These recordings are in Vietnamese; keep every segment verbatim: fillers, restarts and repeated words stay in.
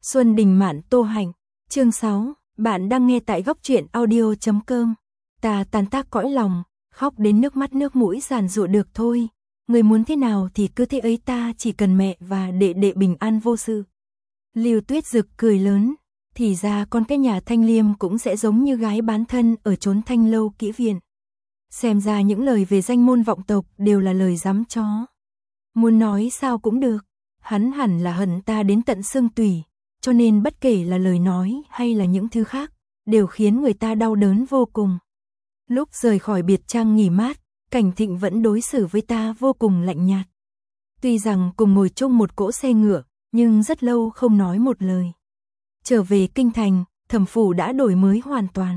Xuân Đình Mạn Tô Hạnh, chương sáu, bạn đang nghe tại góc truyện audio chấm com. Ta tàn tác cõi lòng, khóc đến nước mắt nước mũi giàn giụa được thôi. Người muốn thế nào thì cứ thế ấy, ta chỉ cần mẹ và đệ đệ bình an vô sự. Lưu Tuyết Dực cười lớn, thì ra con cái nhà Thanh Liêm cũng sẽ giống như gái bán thân ở chốn Thanh Lâu Kỹ Viện. Xem ra những lời về danh môn vọng tộc đều là lời dám chó. Muốn nói sao cũng được, hắn hẳn là hận ta đến tận xương tủy, cho nên bất kể là lời nói hay là những thứ khác, đều khiến người ta đau đớn vô cùng. Lúc rời khỏi biệt trang nghỉ mát, Cảnh Thịnh vẫn đối xử với ta vô cùng lạnh nhạt. Tuy rằng cùng ngồi chung một cỗ xe ngựa, nhưng rất lâu không nói một lời. Trở về kinh thành, Thẩm phủ đã đổi mới hoàn toàn.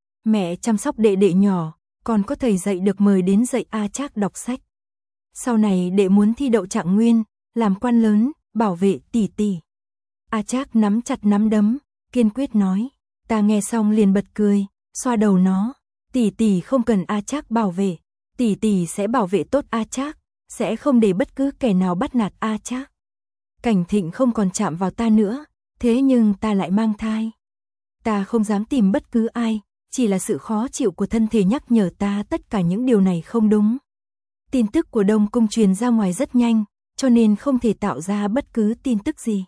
Mẹ chăm sóc đệ đệ nhỏ, còn có thầy dạy được mời đến dạy A Trác đọc sách. Sau này đệ muốn thi đậu trạng nguyên, làm quan lớn, bảo vệ tỷ tỷ. A Trác nắm chặt nắm đấm, kiên quyết nói. Ta nghe xong liền bật cười, xoa đầu nó. Tỷ tỷ không cần A Trác bảo vệ, tỷ tỷ sẽ bảo vệ tốt A Trác, sẽ không để bất cứ kẻ nào bắt nạt A Trác. Cảnh Thịnh không còn chạm vào ta nữa, thế nhưng ta lại mang thai. Ta không dám tìm bất cứ ai, chỉ là sự khó chịu của thân thể nhắc nhở ta tất cả những điều này không đúng. Tin tức của Đông Cung truyền ra ngoài rất nhanh, cho nên không thể tạo ra bất cứ tin tức gì.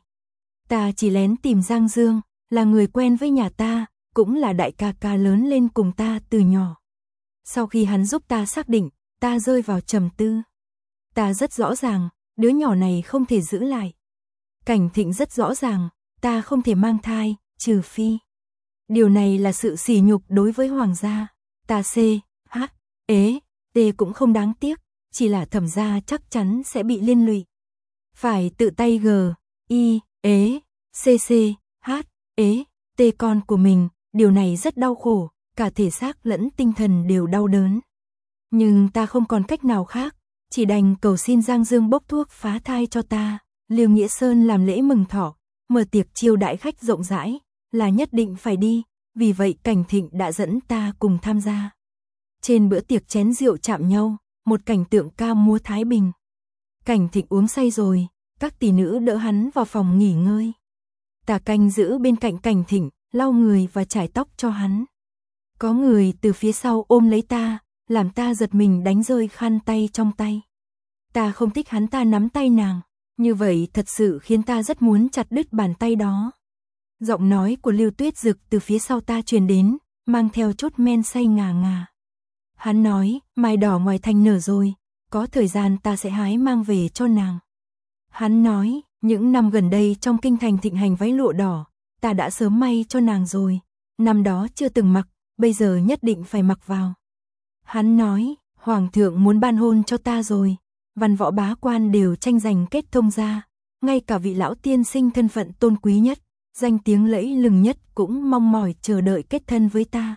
Ta chỉ lén tìm Giang Dương, là người quen với nhà ta, cũng là đại ca ca lớn lên cùng ta từ nhỏ. Sau khi hắn giúp ta xác định, ta rơi vào trầm tư. Ta rất rõ ràng, đứa nhỏ này không thể giữ lại. Cảnh Thịnh rất rõ ràng, ta không thể mang thai, trừ phi. Điều này là sự sỉ nhục đối với hoàng gia. Ta C, H, ế, T cũng không đáng tiếc, chỉ là Thẩm gia chắc chắn sẽ bị liên lụy. Phải tự tay G, I, ế, C C, H, ế, T con của mình, điều này rất đau khổ, cả thể xác lẫn tinh thần đều đau đớn. Nhưng ta không còn cách nào khác, chỉ đành cầu xin Giang Dương bốc thuốc phá thai cho ta. Lưu Nghĩa Sơn làm lễ mừng thọ, mở tiệc chiêu đãi khách rộng rãi, là nhất định phải đi, vì vậy Cảnh Thịnh đã dẫn ta cùng tham gia. Trên bữa tiệc chén rượu chạm nhau, một cảnh tượng ca múa thái bình. Cảnh Thịnh uống say rồi, các tỷ nữ đỡ hắn vào phòng nghỉ ngơi. Ta canh giữ bên cạnh Cảnh Thịnh, lau người và chải tóc cho hắn. Có người từ phía sau ôm lấy ta, làm ta giật mình đánh rơi khăn tay trong tay. Ta không thích hắn ta nắm tay nàng, như vậy thật sự khiến ta rất muốn chặt đứt bàn tay đó. Giọng nói của Lưu Tuyết Dực từ phía sau ta truyền đến, mang theo chút men say ngà ngà. Hắn nói, mai đỏ ngoài thành nở rồi, có thời gian ta sẽ hái mang về cho nàng. Hắn nói, những năm gần đây trong kinh thành thịnh hành váy lụa đỏ, ta đã sớm may cho nàng rồi, năm đó chưa từng mặc, bây giờ nhất định phải mặc vào. Hắn nói, hoàng thượng muốn ban hôn cho ta rồi, văn võ bá quan đều tranh giành kết thông ra, ngay cả vị lão tiên sinh thân phận tôn quý nhất, danh tiếng lẫy lừng nhất cũng mong mỏi chờ đợi kết thân với ta.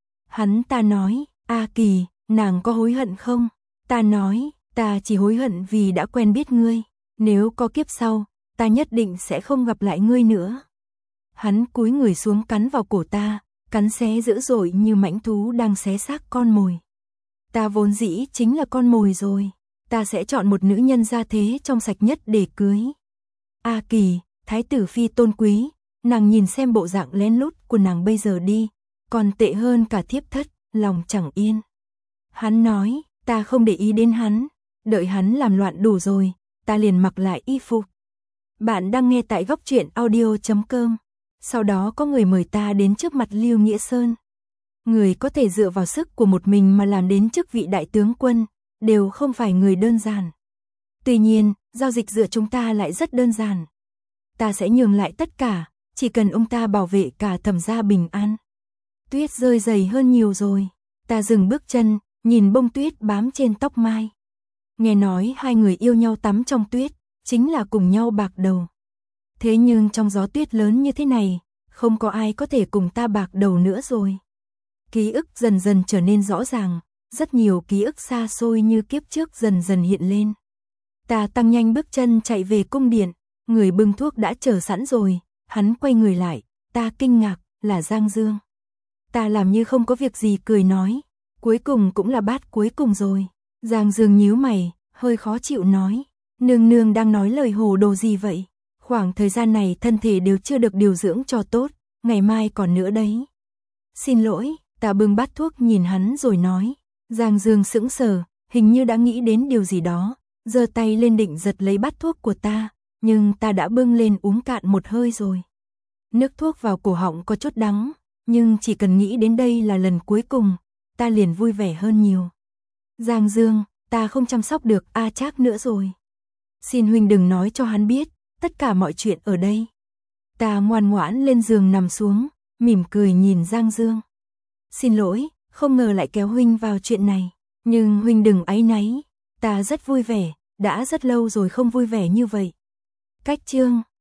Hắn ta nói, A Kỳ, nàng có hối hận không? Ta nói, ta chỉ hối hận vì đã quen biết ngươi, nếu có kiếp sau, ta nhất định sẽ không gặp lại ngươi nữa. Hắn cúi người xuống cắn vào cổ ta, cắn xé dữ dội như mãnh thú đang xé xác con mồi. Ta vốn dĩ chính là con mồi rồi, ta sẽ chọn một nữ nhân gia thế trong sạch nhất để cưới. A Kỳ, thái tử phi tôn quý, nàng nhìn xem bộ dạng lén lút của nàng bây giờ đi, còn tệ hơn cả thiếp thất, lòng chẳng yên. Hắn nói, ta không để ý đến hắn, đợi hắn làm loạn đủ rồi, ta liền mặc lại y phục. Bạn đang nghe tại góc truyện audio chấm com. Sau đó có người mời ta đến trước mặt Lưu Nghĩa Sơn. Người có thể dựa vào sức của một mình mà làm đến chức vị đại tướng quân, đều không phải người đơn giản. Tuy nhiên, giao dịch giữa chúng ta lại rất đơn giản. Ta sẽ nhường lại tất cả, chỉ cần ông ta bảo vệ cả Thẩm gia bình an. Tuyết rơi dày hơn nhiều rồi. Ta dừng bước chân, nhìn bông tuyết bám trên tóc mai. Nghe nói hai người yêu nhau tắm trong tuyết, chính là cùng nhau bạc đầu. Thế nhưng trong gió tuyết lớn như thế này, không có ai có thể cùng ta bạc đầu nữa rồi. Ký ức dần dần trở nên rõ ràng, rất nhiều ký ức xa xôi như kiếp trước dần dần hiện lên. Ta tăng nhanh bước chân chạy về cung điện, người bưng thuốc đã chờ sẵn rồi, hắn quay người lại, ta kinh ngạc, là Giang Dương. Ta làm như không có việc gì cười nói, cuối cùng cũng là bát cuối cùng rồi. Giang Dương nhíu mày, hơi khó chịu nói, nương nương đang nói lời hồ đồ gì vậy? Khoảng thời gian này thân thể đều chưa được điều dưỡng cho tốt, ngày mai còn nữa đấy. Xin lỗi, ta bưng bát thuốc nhìn hắn rồi nói. Giang Dương sững sờ, hình như đã nghĩ đến điều gì đó, giơ tay lên định giật lấy bát thuốc của ta, nhưng ta đã bưng lên uống cạn một hơi rồi. Nước thuốc vào cổ họng có chút đắng, nhưng chỉ cần nghĩ đến đây là lần cuối cùng, ta liền vui vẻ hơn nhiều. Giang Dương, ta không chăm sóc được A Trác nữa rồi. Xin huynh đừng nói cho hắn biết, tất cả mọi chuyện ở đây. Ta ngoan ngoãn lên giường nằm xuống, mỉm cười nhìn Giang Dương. Xin lỗi, không ngờ lại kéo huynh vào chuyện này, nhưng huynh đừng áy náy, ta rất vui vẻ, đã rất lâu rồi không vui vẻ như vậy. Cách chương